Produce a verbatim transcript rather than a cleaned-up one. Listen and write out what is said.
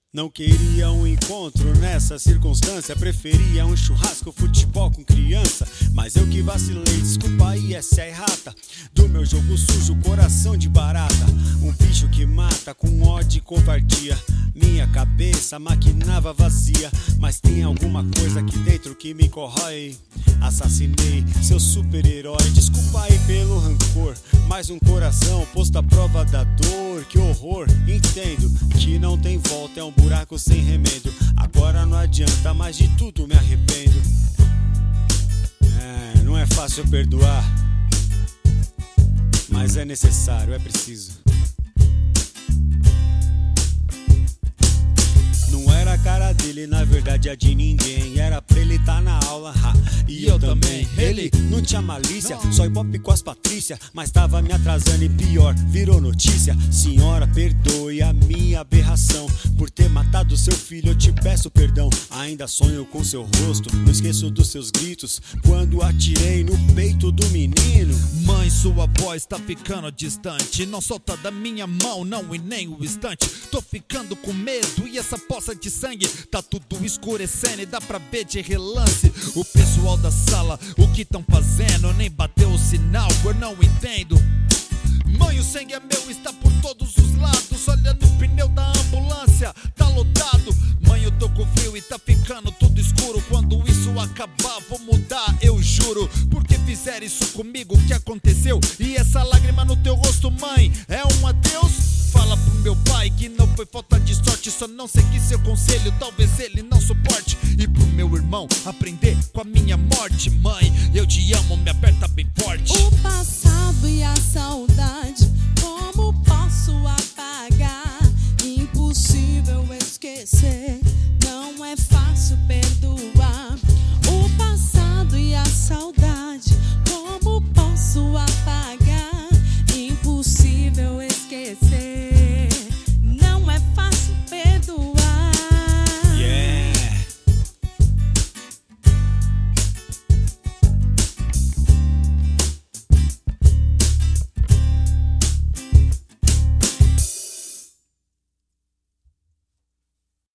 Não queria um encontro nessa circunstância, preferia um churrasco, futebol com criança. Mas eu que vacilei, desculpa aí, essa é a errata do meu jogo sujo, coração de barata. Um bicho que mata com ódio e covardia. Minha cabeça maquinava vazia, mas tem alguma coisa aqui dentro que me corrói. Assassinei seu super-herói, desculpa aí pelo rancor. Mais um coração posto à prova da dor, que horror. Entendo que não tem volta, é um buraco sem remendo. Agora não adianta, mais de tudo me arrependo. É, não é fácil perdoar, mas é necessário, é preciso. Não era a cara dele, na verdade a de ninguém. Era pra ele tá na aula, ha, e, e eu, eu também. Ele não tinha malícia, não. Só ibope com as Patrícia, mas tava me atrasando e pior, virou notícia. Senhora, perdoe a minha aberração por ter matado seu filho, eu te peço perdão. Ainda sonho com seu rosto, não esqueço dos seus gritos quando atirei no peito do menino. Mãe, sua voz tá ficando distante, não solta da minha mão, não e nem o instante. Tô ficando com medo e essa poça de sangue tá tudo escurecendo e dá pra ver de relance. O pessoal da sala, o que tão fazendo? Nem bateu o sinal, eu não entendo. Mãe, o sangue é meu, está por todos os lados. Olha no pneu da ambulância, tá lotado. Mãe, eu tô com frio e tá ficando tudo escuro. Quando isso acabar, vou mudar, eu juro. Porque fizeram isso comigo, o que aconteceu? E essa lágrima no teu rosto, mãe, é um adeus? Fala pro meu pai que não foi falta de sorte, só não segui seu conselho, talvez ele não suporte. E pro meu irmão aprender com a minha morte. Mãe, eu te amo, me aperta bem forte. O passado e a saudade, como posso aguardar?